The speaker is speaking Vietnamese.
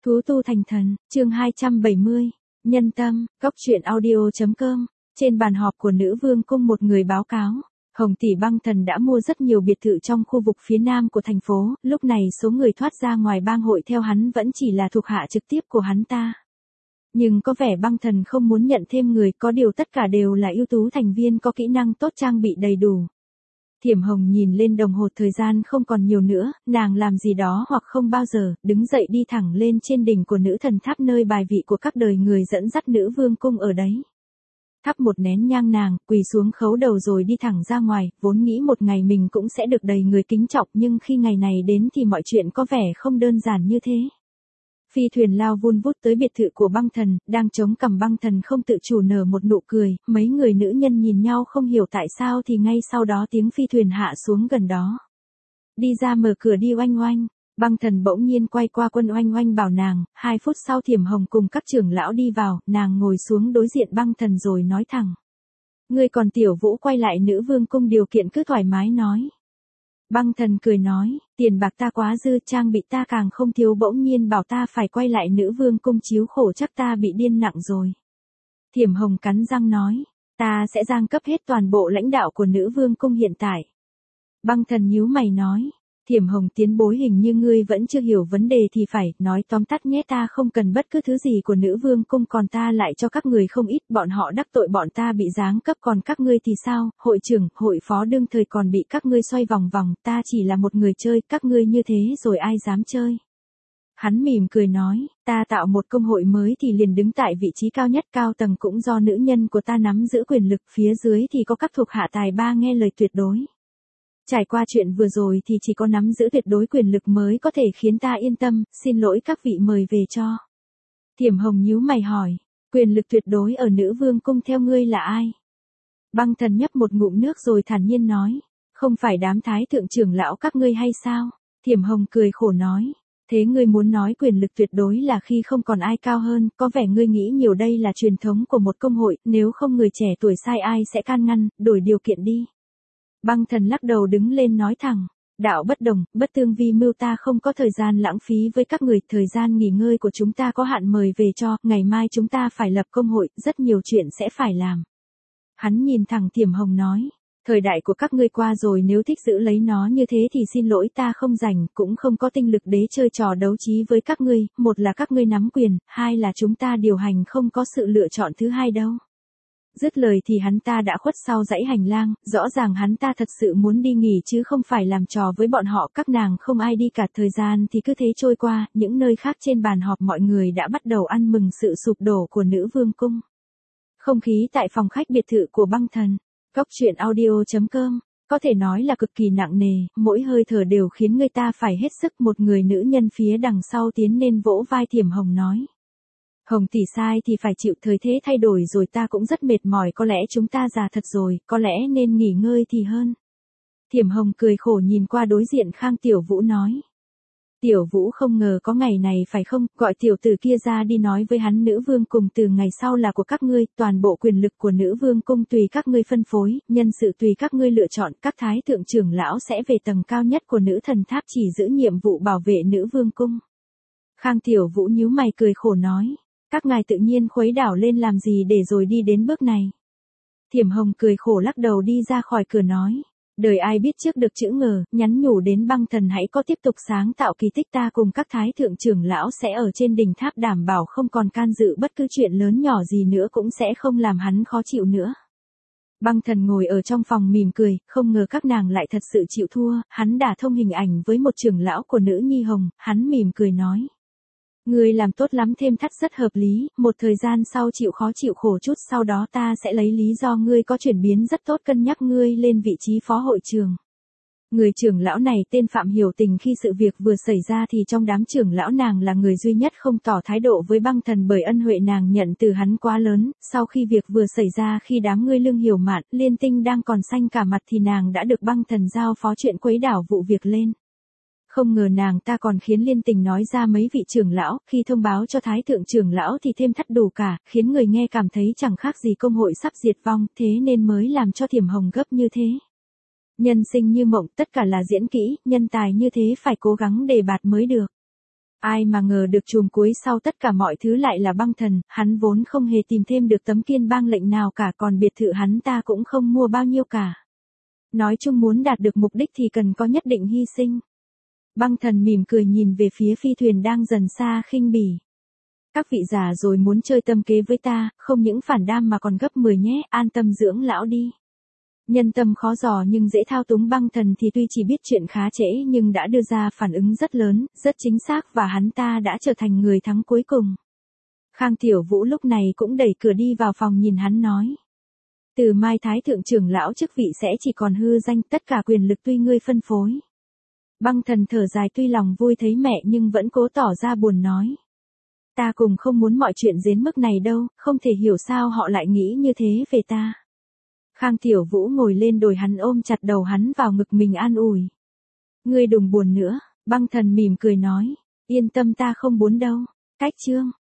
Thú tu thành thần, chương 270, nhân tâm, góc truyện audio.com, trên bàn họp của nữ vương cung một người báo cáo. Hồng Tỷ Băng Thần đã mua rất nhiều biệt thự trong khu vực phía nam của thành phố, lúc này số người thoát ra ngoài bang hội theo hắn vẫn chỉ là thuộc hạ trực tiếp của hắn ta. Nhưng có vẻ Băng Thần không muốn nhận thêm người, có điều tất cả đều là ưu tú thành viên có kỹ năng tốt trang bị đầy đủ. Thiểm Hồng nhìn lên đồng hồ, thời gian không còn nhiều nữa, nàng làm gì đó hoặc không bao giờ, đứng dậy đi thẳng lên trên đỉnh của nữ thần tháp nơi bài vị của các đời người dẫn dắt nữ vương cung ở đấy. Thắp một nén nhang, nàng quỳ xuống khấu đầu rồi đi thẳng ra ngoài, vốn nghĩ một ngày mình cũng sẽ được đầy người kính trọng, nhưng khi ngày này đến thì mọi chuyện có vẻ không đơn giản như thế. Phi thuyền lao vun vút tới biệt thự của Băng Thần, đang chống cằm Băng Thần không tự chủ nở một nụ cười, mấy người nữ nhân nhìn nhau không hiểu tại sao thì ngay sau đó tiếng phi thuyền hạ xuống gần đó. Đi ra mở cửa đi Oanh Oanh. Băng Thần bỗng nhiên quay qua Quân Oanh Oanh bảo nàng, 2 phút sau Thiểm Hồng cùng các trưởng lão đi vào, nàng ngồi xuống đối diện Băng Thần rồi nói thẳng. Ngươi còn Tiểu Vũ quay lại nữ vương cung điều kiện cứ thoải mái nói. Băng Thần cười nói, tiền bạc ta quá dư, trang bị ta càng không thiếu, bỗng nhiên bảo ta phải quay lại nữ vương cung chiếu khổ, chắc ta bị điên nặng rồi. Thiểm Hồng cắn răng nói, ta sẽ giang cấp hết toàn bộ lãnh đạo của nữ vương cung hiện tại. Băng Thần nhíu mày nói, Thiểm Hồng tiến bối, hình như ngươi vẫn chưa hiểu vấn đề thì phải, nói tóm tắt nhé, ta không cần bất cứ thứ gì của nữ vương cung, còn ta lại cho các người không ít, bọn họ đắc tội bọn ta bị giáng cấp, còn các ngươi thì sao, hội trưởng, hội phó đương thời còn bị các ngươi xoay vòng vòng, ta chỉ là một người chơi, các ngươi như thế rồi ai dám chơi. Hắn mỉm cười nói, ta tạo một công hội mới thì liền đứng tại vị trí cao nhất, cao tầng cũng do nữ nhân của ta nắm giữ quyền lực, phía dưới thì có các thuộc hạ tài ba nghe lời tuyệt đối. Trải qua chuyện vừa rồi thì chỉ có nắm giữ tuyệt đối quyền lực mới có thể khiến ta yên tâm, xin lỗi các vị, mời về cho. Thiểm Hồng nhíu mày hỏi, quyền lực tuyệt đối ở nữ vương cung theo ngươi là ai? Băng Thần nhấp một ngụm nước rồi thản nhiên nói, không phải đám thái thượng trưởng lão các ngươi hay sao? Thiểm Hồng cười khổ nói, thế ngươi muốn nói quyền lực tuyệt đối là khi không còn ai cao hơn, có vẻ ngươi nghĩ nhiều, đây là truyền thống của một công hội, nếu không người trẻ tuổi sai ai sẽ can ngăn, đổi điều kiện đi. Băng Thần lắc đầu đứng lên nói thẳng, đạo bất đồng, bất tương vi mưu, ta không có thời gian lãng phí với các người, thời gian nghỉ ngơi của chúng ta có hạn, mời về cho, ngày mai chúng ta phải lập công hội, rất nhiều chuyện sẽ phải làm. Hắn nhìn thẳng Thiểm Hồng nói, thời đại của các ngươi qua rồi, nếu thích giữ lấy nó như thế thì xin lỗi, ta không rảnh, cũng không có tinh lực để chơi trò đấu trí với các ngươi, một là các ngươi nắm quyền, hai là chúng ta điều hành, không có sự lựa chọn thứ hai đâu. Dứt lời thì hắn ta đã khuất sau dãy hành lang, rõ ràng hắn ta thật sự muốn đi nghỉ chứ không phải làm trò với bọn họ, các nàng không ai đi cả, thời gian thì cứ thế trôi qua, những nơi khác trên bàn họp mọi người đã bắt đầu ăn mừng sự sụp đổ của nữ vương cung. Không khí tại phòng khách biệt thự của Băng Thần, góc truyện audio.com, có thể nói là cực kỳ nặng nề, mỗi hơi thở đều khiến người ta phải hết sức. Một người nữ nhân phía đằng sau tiến lên vỗ vai Thiểm Hồng nói. Hồng tỷ, sai thì phải chịu, thời thế thay đổi rồi, ta cũng rất mệt mỏi, có lẽ chúng ta già thật rồi, có lẽ nên nghỉ ngơi thì hơn. Thiểm Hồng cười khổ nhìn qua đối diện Khang Tiểu Vũ nói. Tiểu Vũ, không ngờ có ngày này phải không, gọi tiểu tử kia ra đi, nói với hắn nữ vương cùng từ ngày sau là của các ngươi, toàn bộ quyền lực của nữ vương cung tùy các ngươi phân phối, nhân sự tùy các ngươi lựa chọn, các thái thượng trưởng lão sẽ về tầng cao nhất của nữ thần tháp, chỉ giữ nhiệm vụ bảo vệ nữ vương cung. Khang Tiểu Vũ nhíu mày cười khổ nói. Các ngài tự nhiên khuấy đảo lên làm gì để rồi đi đến bước này. Thiểm Hồng cười khổ lắc đầu đi ra khỏi cửa nói. Đời ai biết trước được chữ ngờ, nhắn nhủ đến Băng Thần hãy có tiếp tục sáng tạo kỳ tích, ta cùng các thái thượng trưởng lão sẽ ở trên đỉnh tháp đảm bảo không còn can dự bất cứ chuyện lớn nhỏ gì nữa, cũng sẽ không làm hắn khó chịu nữa. Băng Thần ngồi ở trong phòng mỉm cười, không ngờ các nàng lại thật sự chịu thua, hắn đả thông hình ảnh với một trưởng lão của nữ nhi Hồng, hắn mỉm cười nói. Ngươi làm tốt lắm, thêm thắt rất hợp lý, một thời gian sau chịu khó chịu khổ chút, sau đó ta sẽ lấy lý do ngươi có chuyển biến rất tốt cân nhắc ngươi lên vị trí phó hội trưởng. Người trưởng lão này tên Phạm Hiểu Tình, khi sự việc vừa xảy ra thì trong đám trưởng lão nàng là người duy nhất không tỏ thái độ với Băng Thần, bởi ân huệ nàng nhận từ hắn quá lớn, sau khi việc vừa xảy ra, khi đám ngươi Lương Hiểu Mạn, Liên Tinh đang còn xanh cả mặt thì nàng đã được Băng Thần giao phó chuyện khuấy đảo vụ việc lên. Không ngờ nàng ta còn khiến Liên Tình nói ra mấy vị trưởng lão, khi thông báo cho thái thượng trưởng lão thì thêm thắt đủ cả, khiến người nghe cảm thấy chẳng khác gì công hội sắp diệt vong, thế nên mới làm cho Thiểm Hồng gấp như thế. Nhân sinh như mộng, tất cả là diễn kỹ, nhân tài như thế phải cố gắng đề bạt mới được. Ai mà ngờ được chùm cuối sau tất cả mọi thứ lại là Băng Thần, hắn vốn không hề tìm thêm được tấm kiên bang lệnh nào cả, còn biệt thự hắn ta cũng không mua bao nhiêu cả. Nói chung muốn đạt được mục đích thì cần có nhất định hy sinh. Băng Thần mỉm cười nhìn về phía phi thuyền đang dần xa khinh bỉ. Các vị già rồi muốn chơi tâm kế với ta, không những phản đam mà còn gấp 10 nhé, an tâm dưỡng lão đi. Nhân tâm khó dò nhưng dễ thao túng. Băng Thần thì tuy chỉ biết chuyện khá trễ nhưng đã đưa ra phản ứng rất lớn, rất chính xác và hắn ta đã trở thành người thắng cuối cùng. Khang Tiểu Vũ lúc này cũng đẩy cửa đi vào phòng nhìn hắn nói. Từ mai Thái thượng trưởng lão chức vị sẽ chỉ còn hư danh, tất cả quyền lực tuy ngươi phân phối. Băng Thần thở dài, tuy lòng vui thấy mẹ nhưng vẫn cố tỏ ra buồn nói. Ta cùng không muốn mọi chuyện đến mức này đâu, không thể hiểu sao họ lại nghĩ như thế về ta. Khang Tiểu Vũ ngồi lên đồi hắn ôm chặt đầu hắn vào ngực mình an ủi. Ngươi đừng buồn nữa, Băng Thần mỉm cười nói. Yên tâm ta không buồn đâu. Cách chương